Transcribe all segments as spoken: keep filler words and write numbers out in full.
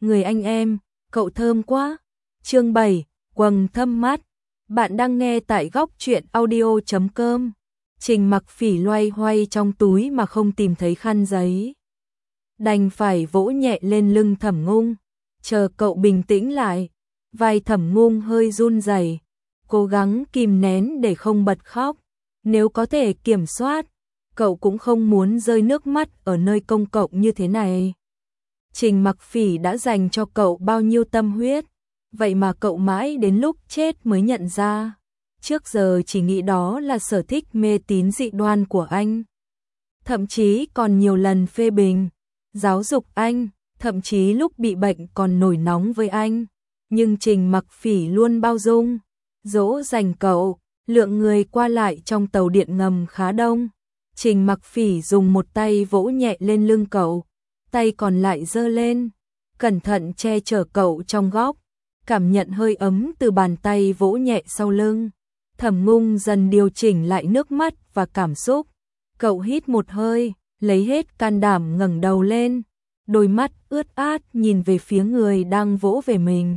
người anh em, cậu thơm quá. Chương bảy, quầng thâm mắt. Bạn đang nghe tại góc truyện audio chấm com. Trình Mặc Phỉ loay hoay trong túi mà không tìm thấy khăn giấy. Đành phải vỗ nhẹ lên lưng Thẩm Ngung, chờ cậu bình tĩnh lại. Vai Thẩm Ngung hơi run rẩy, cố gắng kìm nén để không bật khóc. Nếu có thể kiểm soát, cậu cũng không muốn rơi nước mắt ở nơi công cộng như thế này. Trình Mặc Phỉ đã dành cho cậu bao nhiêu tâm huyết, vậy mà cậu mãi đến lúc chết mới nhận ra. Trước giờ chỉ nghĩ đó là sở thích mê tín dị đoan của anh. Thậm chí còn nhiều lần phê bình, giáo dục anh, thậm chí lúc bị bệnh còn nổi nóng với anh. Nhưng Trình Mặc Phỉ luôn bao dung, dỗ dành cậu. Lượng người qua lại trong tàu điện ngầm khá đông. Trình Mặc Phỉ dùng một tay vỗ nhẹ lên lưng cậu, tay còn lại giơ lên, cẩn thận che chở cậu trong góc, cảm nhận hơi ấm từ bàn tay vỗ nhẹ sau lưng. Thẩm Ngung dần điều chỉnh lại nước mắt và cảm xúc. Cậu hít một hơi, lấy hết can đảm ngẩng đầu lên, đôi mắt ướt át nhìn về phía người đang vỗ về mình.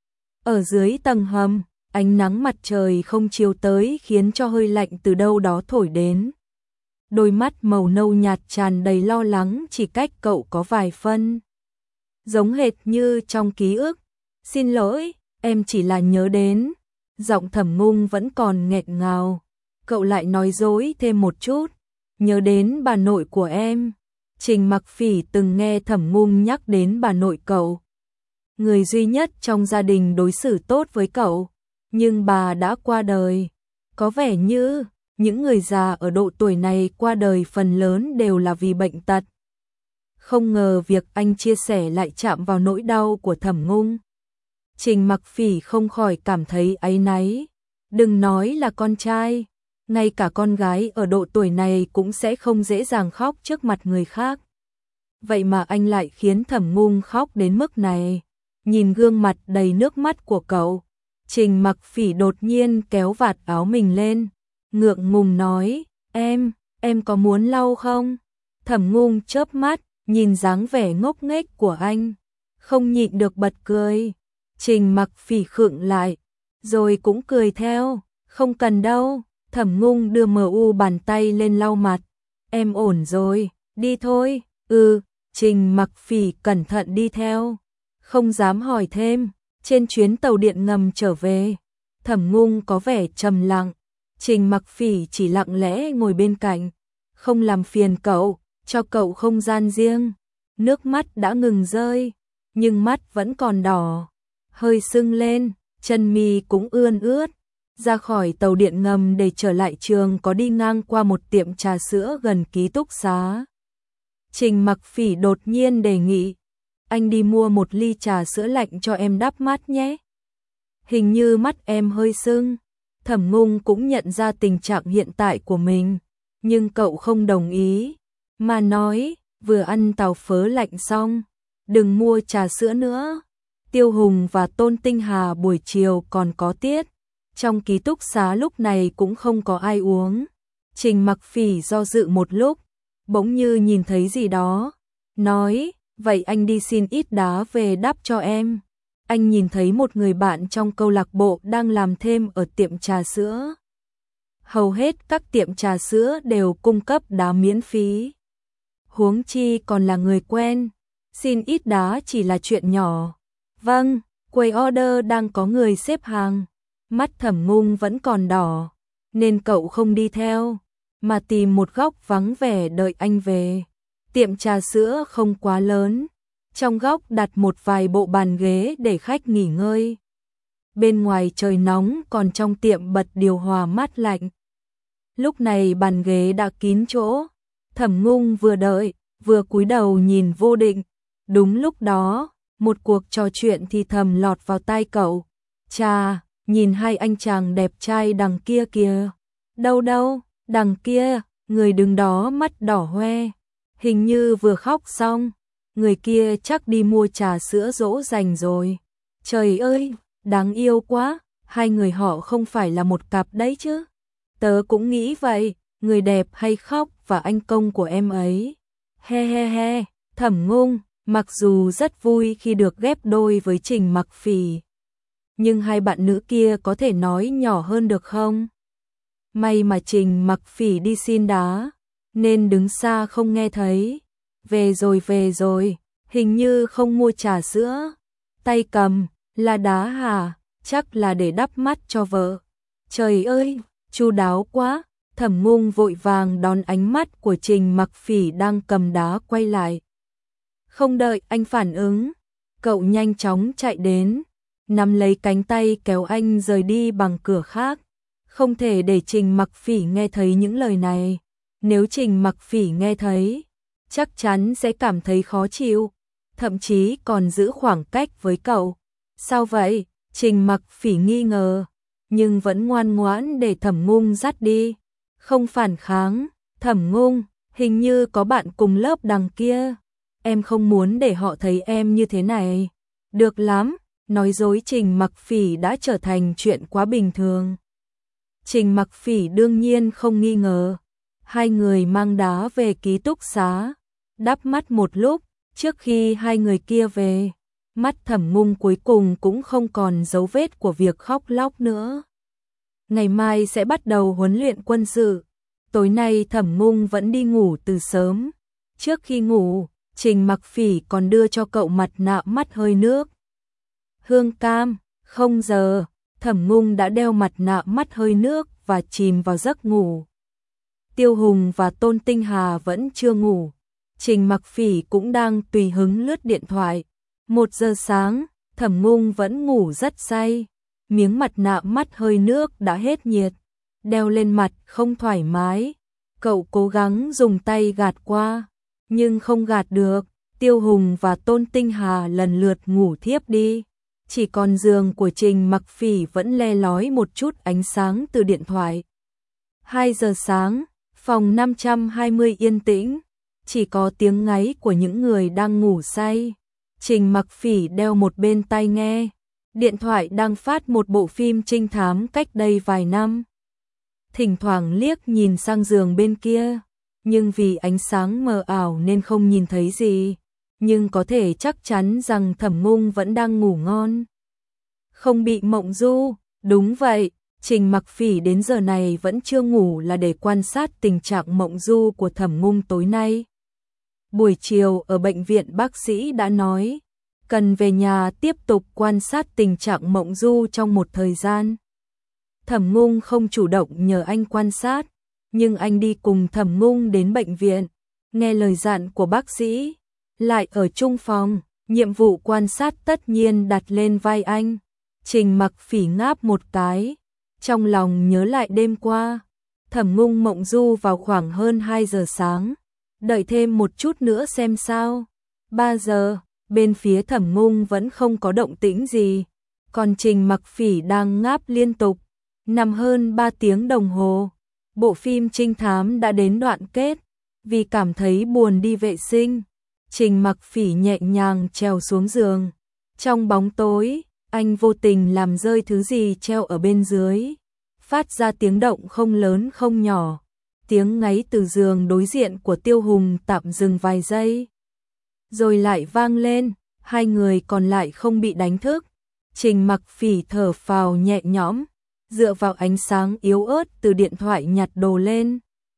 Ở dưới tầng hầm, ánh nắng mặt trời không chiếu tới khiến cho hơi lạnh từ đâu đó thổi đến. Đôi mắt màu nâu nhạt tràn đầy lo lắng chỉ cách cậu có vài phân. Giống hệt như trong ký ức. Xin lỗi, em chỉ là nhớ đến. Giọng Thẩm Ngung vẫn còn nghẹn ngào. Cậu lại nói dối thêm một chút. Nhớ đến bà nội của em. Trình Mặc Phỉ từng nghe Thẩm Ngung nhắc đến bà nội cậu. Người duy nhất trong gia đình đối xử tốt với cậu. Nhưng bà đã qua đời. Có vẻ như những người già ở độ tuổi này qua đời phần lớn đều là vì bệnh tật. Không ngờ việc anh chia sẻ lại chạm vào nỗi đau của Thẩm Ngung. Trình Mặc Phỉ không khỏi cảm thấy áy náy. Đừng nói là con trai, ngay cả con gái ở độ tuổi này cũng sẽ không dễ dàng khóc trước mặt người khác. Vậy mà anh lại khiến Thẩm Ngung khóc đến mức này. Nhìn gương mặt đầy nước mắt của cậu, Trình Mặc Phỉ đột nhiên kéo vạt áo mình lên, ngượng ngùng nói, em, em có muốn lau không? Thẩm Ngung chớp mắt, nhìn dáng vẻ ngốc nghếch của anh, không nhịn được bật cười. Trình Mặc Phỉ khựng lại, rồi cũng cười theo, không cần đâu. Thẩm Ngung đưa mờ u bàn tay lên lau mặt, em ổn rồi, đi thôi. Ừ, Trình Mặc Phỉ cẩn thận đi theo, không dám hỏi thêm. Trên chuyến tàu điện ngầm trở về, Thẩm Ngung có vẻ trầm lặng. Trình Mặc Phỉ chỉ lặng lẽ ngồi bên cạnh, không làm phiền cậu, cho cậu không gian riêng. Nước mắt đã ngừng rơi, nhưng mắt vẫn còn đỏ, hơi sưng lên, chân mi cũng ươn ướt. Ra khỏi tàu điện ngầm để trở lại trường có đi ngang qua một tiệm trà sữa gần ký túc xá. Trình Mặc Phỉ đột nhiên đề nghị, anh đi mua một ly trà sữa lạnh cho em đắp mắt nhé. Hình như mắt em hơi sưng. Thẩm Ngung cũng nhận ra tình trạng hiện tại của mình, nhưng cậu không đồng ý, mà nói, vừa ăn tàu phớ lạnh xong, đừng mua trà sữa nữa. Tiêu Hùng và Tôn Tinh Hà buổi chiều còn có tiết, trong ký túc xá lúc này cũng không có ai uống. Trình Mặc Phỉ do dự một lúc, bỗng như nhìn thấy gì đó, nói, vậy anh đi xin ít đá về đắp cho em. Anh nhìn thấy một người bạn trong câu lạc bộ đang làm thêm ở tiệm trà sữa. Hầu hết các tiệm trà sữa đều cung cấp đá miễn phí. Huống chi còn là người quen, xin ít đá chỉ là chuyện nhỏ. Vâng, quầy order đang có người xếp hàng. Mắt Thẩm Ngung vẫn còn đỏ, nên cậu không đi theo, mà tìm một góc vắng vẻ đợi anh về. Tiệm trà sữa không quá lớn, trong góc đặt một vài bộ bàn ghế để khách nghỉ ngơi. Bên ngoài trời nóng còn trong tiệm bật điều hòa mát lạnh. Lúc này bàn ghế đã kín chỗ, Thẩm Ngung vừa đợi, vừa cúi đầu nhìn Vô Định. Đúng lúc đó, một cuộc trò chuyện thì thầm lọt vào tai cậu. Chà, nhìn hai anh chàng đẹp trai đằng kia kìa. Đâu đâu, đằng kia, người đứng đó mắt đỏ hoe. Hình như vừa khóc xong, người kia chắc đi mua trà sữa dỗ dành rồi. Trời ơi, đáng yêu quá, hai người họ không phải là một cặp đấy chứ. Tớ cũng nghĩ vậy, người đẹp hay khóc và anh công của em ấy. He he he, Thẩm Ngung, Mặc dù rất vui khi được ghép đôi với Trình Mặc Phỉ, nhưng hai bạn nữ kia có thể nói nhỏ hơn được không? May mà Trình Mặc Phỉ đi xin đá, nên đứng xa không nghe thấy. Về rồi về rồi, hình như không mua trà sữa. Tay cầm, là đá hả? Chắc là để đắp mắt cho vợ. Trời ơi, chu đáo quá. Thẩm Ngung vội vàng đón ánh mắt của Trình Mặc Phỉ đang cầm đá quay lại. Không đợi anh phản ứng, cậu nhanh chóng chạy đến, nắm lấy cánh tay kéo anh rời đi bằng cửa khác. Không thể để Trình Mặc Phỉ nghe thấy những lời này. Nếu Trình Mặc Phỉ nghe thấy, chắc chắn sẽ cảm thấy khó chịu, thậm chí còn giữ khoảng cách với cậu. Sao vậy? Trình Mặc Phỉ nghi ngờ, nhưng vẫn ngoan ngoãn để Thẩm Ngung dắt đi. Không phản kháng. Thẩm Ngung, hình như có bạn cùng lớp đằng kia. Em không muốn để họ thấy em như thế này. Được lắm, nói dối Trình Mặc Phỉ đã trở thành chuyện quá bình thường. Trình Mặc Phỉ đương nhiên không nghi ngờ. Hai người mang đá về ký túc xá, đắp mắt một lúc, trước khi hai người kia về, mắt Thẩm Ngung cuối cùng cũng không còn dấu vết của việc khóc lóc nữa. Ngày mai sẽ bắt đầu huấn luyện quân sự. Tối nay Thẩm Ngung vẫn đi ngủ từ sớm. Trước khi ngủ, Trình Mặc Phỉ còn đưa cho cậu mặt nạ mắt hơi nước. Hương cam, không giờ, Thẩm Ngung đã đeo mặt nạ mắt hơi nước và chìm vào giấc ngủ. Tiêu Hùng và Tôn Tinh Hà vẫn chưa ngủ. Trình Mặc Phỉ cũng đang tùy hứng lướt điện thoại. Một giờ sáng, Thẩm Ngung vẫn ngủ rất say. Miếng mặt nạ mắt hơi nước đã hết nhiệt, đeo lên mặt không thoải mái. Cậu cố gắng dùng tay gạt qua, nhưng không gạt được. Tiêu Hùng và Tôn Tinh Hà lần lượt ngủ thiếp đi. Chỉ còn giường của Trình Mặc Phỉ vẫn le lói một chút ánh sáng từ điện thoại. Hai giờ sáng, phòng năm trăm hai mươi yên tĩnh, chỉ có tiếng ngáy của những người đang ngủ say. Trình Mặc Phỉ đeo một bên tai nghe, điện thoại đang phát một bộ phim trinh thám cách đây vài năm. Thỉnh thoảng liếc nhìn sang giường bên kia, nhưng vì ánh sáng mờ ảo nên không nhìn thấy gì. Nhưng có thể chắc chắn rằng Thẩm Ngung vẫn đang ngủ ngon. Không bị mộng du, đúng vậy, Trình Mặc Phỉ đến giờ này vẫn chưa ngủ là để quan sát tình trạng mộng du của Thẩm Ngung tối nay. Buổi chiều ở bệnh viện bác sĩ đã nói, cần về nhà tiếp tục quan sát tình trạng mộng du trong một thời gian. Thẩm Ngung không chủ động nhờ anh quan sát, nhưng anh đi cùng Thẩm Ngung đến bệnh viện, nghe lời dặn của bác sĩ, lại ở chung phòng, nhiệm vụ quan sát tất nhiên đặt lên vai anh. Trình Mặc Phỉ ngáp một cái, trong lòng nhớ lại đêm qua, Thẩm Ngung mộng du vào khoảng hơn hai giờ sáng, đợi thêm một chút nữa xem sao. ba giờ, bên phía Thẩm Ngung vẫn không có động tĩnh gì, còn Trình Mặc Phỉ đang ngáp liên tục, nằm hơn ba tiếng đồng hồ. Bộ phim trinh thám đã đến đoạn kết, vì cảm thấy buồn đi vệ sinh, Trình Mặc Phỉ nhẹ nhàng trèo xuống giường. Trong bóng tối, anh vô tình làm rơi thứ gì treo ở bên dưới, phát ra tiếng động không lớn không nhỏ. Tiếng ngáy từ giường đối diện của Tiêu Hùng tạm dừng vài giây, rồi lại vang lên. Hai người còn lại không bị đánh thức. Trình Mặc Phỉ thở phào nhẹ nhõm, dựa vào ánh sáng yếu ớt từ điện thoại nhặt đồ lên,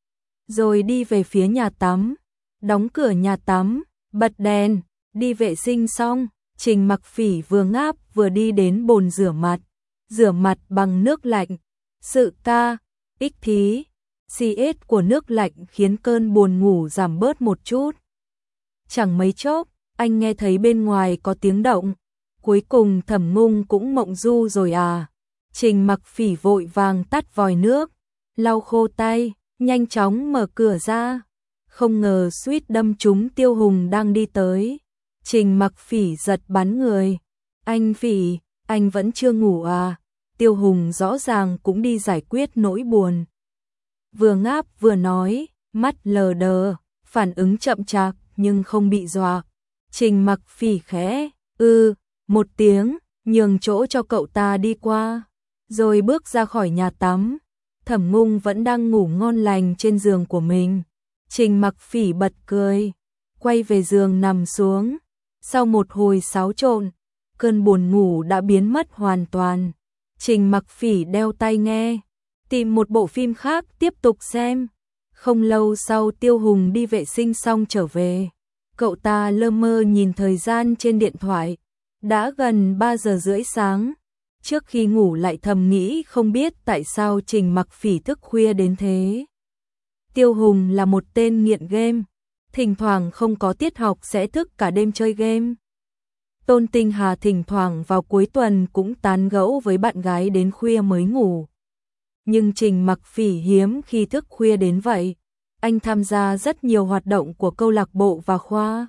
rồi đi về phía nhà tắm, đóng cửa nhà tắm, bật đèn. Đi vệ sinh xong, Trình Mặc Phỉ vừa ngáp vừa đi đến bồn rửa mặt, rửa mặt bằng nước lạnh. Sự ca, ích thí, xì ết của nước lạnh khiến cơn buồn ngủ giảm bớt một chút. Chẳng mấy chốc, anh nghe thấy bên ngoài có tiếng động. Cuối cùng Thẩm Ngung cũng mộng du rồi à? Trình Mặc Phỉ vội vàng tắt vòi nước, lau khô tay, nhanh chóng mở cửa ra. Không ngờ suýt đâm trúng Tiêu Hùng đang đi tới. Trình Mặc Phỉ giật bắn người. Anh Phỉ, anh vẫn chưa ngủ à? Tiêu Hùng rõ ràng cũng đi giải quyết nỗi buồn. Vừa ngáp vừa nói, mắt lờ đờ, phản ứng chậm chạp nhưng không bị dọa. Trình Mặc Phỉ khẽ, ư, một tiếng, nhường chỗ cho cậu ta đi qua, rồi bước ra khỏi nhà tắm. Thẩm Ngung vẫn đang ngủ ngon lành trên giường của mình. Trình Mặc Phỉ bật cười, quay về giường nằm xuống, Sau một hồi xáo trộn, cơn buồn ngủ đã biến mất hoàn toàn. Trình Mặc Phỉ đeo tai nghe, tìm một bộ phim khác tiếp tục xem. Không lâu sau Tiêu Hùng đi vệ sinh xong trở về. Cậu ta lơ mơ nhìn thời gian trên điện thoại. Đã gần ba giờ rưỡi sáng. Trước khi ngủ lại thầm nghĩ không biết tại sao Trình Mặc Phỉ thức khuya đến thế. Tiêu Hùng là một tên nghiện game. Thỉnh thoảng không có tiết học sẽ thức cả đêm chơi game. Tôn Tinh Hà thỉnh thoảng vào cuối tuần cũng tán gẫu với bạn gái đến khuya mới ngủ. Nhưng Trình Mặc Phỉ hiếm khi thức khuya đến vậy. Anh tham gia rất nhiều hoạt động của câu lạc bộ và khoa.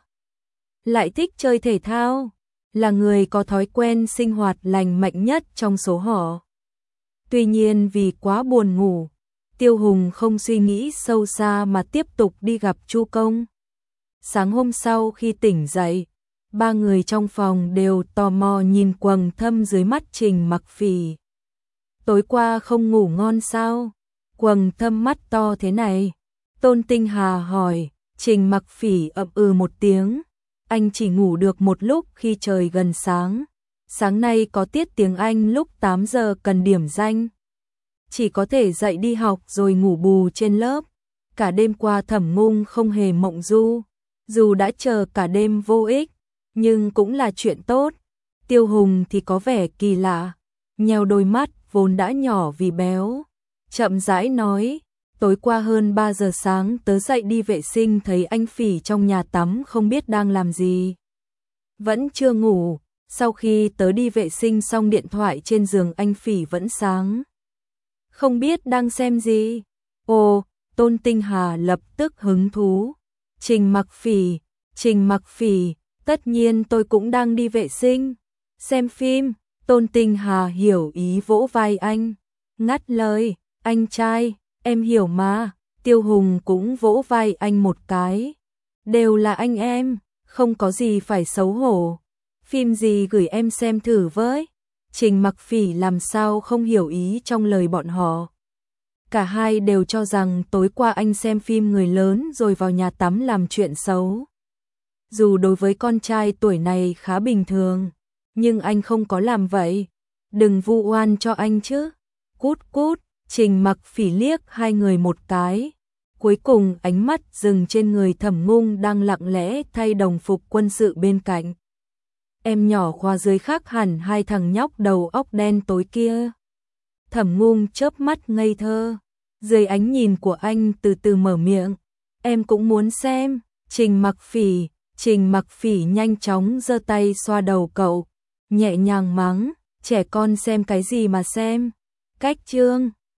Lại thích chơi thể thao, là người có thói quen sinh hoạt lành mạnh nhất trong số họ. Tuy nhiên vì quá buồn ngủ, Tiêu Hùng không suy nghĩ sâu xa mà tiếp tục đi gặp Chu Công. Sáng hôm sau khi tỉnh dậy, ba người trong phòng đều tò mò nhìn quầng thâm dưới mắt Trình Mặc Phỉ. Tối qua không ngủ ngon sao? Quầng thâm mắt to thế này. Tôn Tinh Hà hỏi. Trình Mặc Phỉ ậm ừ một tiếng. Anh chỉ ngủ được một lúc khi trời gần sáng. Sáng nay có tiết tiếng Anh lúc tám giờ cần điểm danh. Chỉ có thể dậy đi học rồi ngủ bù trên lớp. Cả đêm qua Thẩm Ngung không hề mộng du. Dù đã chờ cả đêm vô ích, nhưng cũng là chuyện tốt. Tiêu Hùng thì có vẻ kỳ lạ. Nheo đôi mắt vốn đã nhỏ vì béo. Chậm rãi nói. Tối qua hơn ba giờ sáng tớ dậy đi vệ sinh thấy anh Phỉ trong nhà tắm không biết đang làm gì. Vẫn chưa ngủ, sau khi tớ đi vệ sinh xong điện thoại trên giường anh Phỉ vẫn sáng. Không biết đang xem gì. Ồ, Tôn Tinh Hà lập tức hứng thú. Trình Mặc Phỉ, Trình Mặc Phỉ, tất nhiên tôi cũng đang đi vệ sinh. Xem phim, Tôn Tinh Hà hiểu ý vỗ vai anh. Ngắt lời, anh trai. Em hiểu mà, Tiêu Hùng cũng vỗ vai anh một cái. Đều là anh em, không có gì phải xấu hổ. Phim gì gửi em xem thử với. Trình Mặc Phỉ làm sao không hiểu ý trong lời bọn họ. Cả hai đều cho rằng tối qua anh xem phim người lớn rồi vào nhà tắm làm chuyện xấu. Dù đối với con trai tuổi này khá bình thường, nhưng anh không có làm vậy. Đừng vu oan cho anh chứ. Cút cút. Trình Mặc Phỉ liếc hai người một cái. Cuối cùng ánh mắt dừng trên người Thẩm Ngung đang lặng lẽ thay đồng phục quân sự bên cạnh. Em nhỏ khoa dưới khác hẳn hai thằng nhóc đầu óc đen tối kia. Thẩm Ngung chớp mắt ngây thơ. Dưới ánh nhìn của anh từ từ mở miệng. Em cũng muốn xem. Trình Mặc Phỉ. Trình Mặc Phỉ nhanh chóng giơ tay xoa đầu cậu. Nhẹ nhàng mắng. Trẻ con xem cái gì mà xem. Cách chương.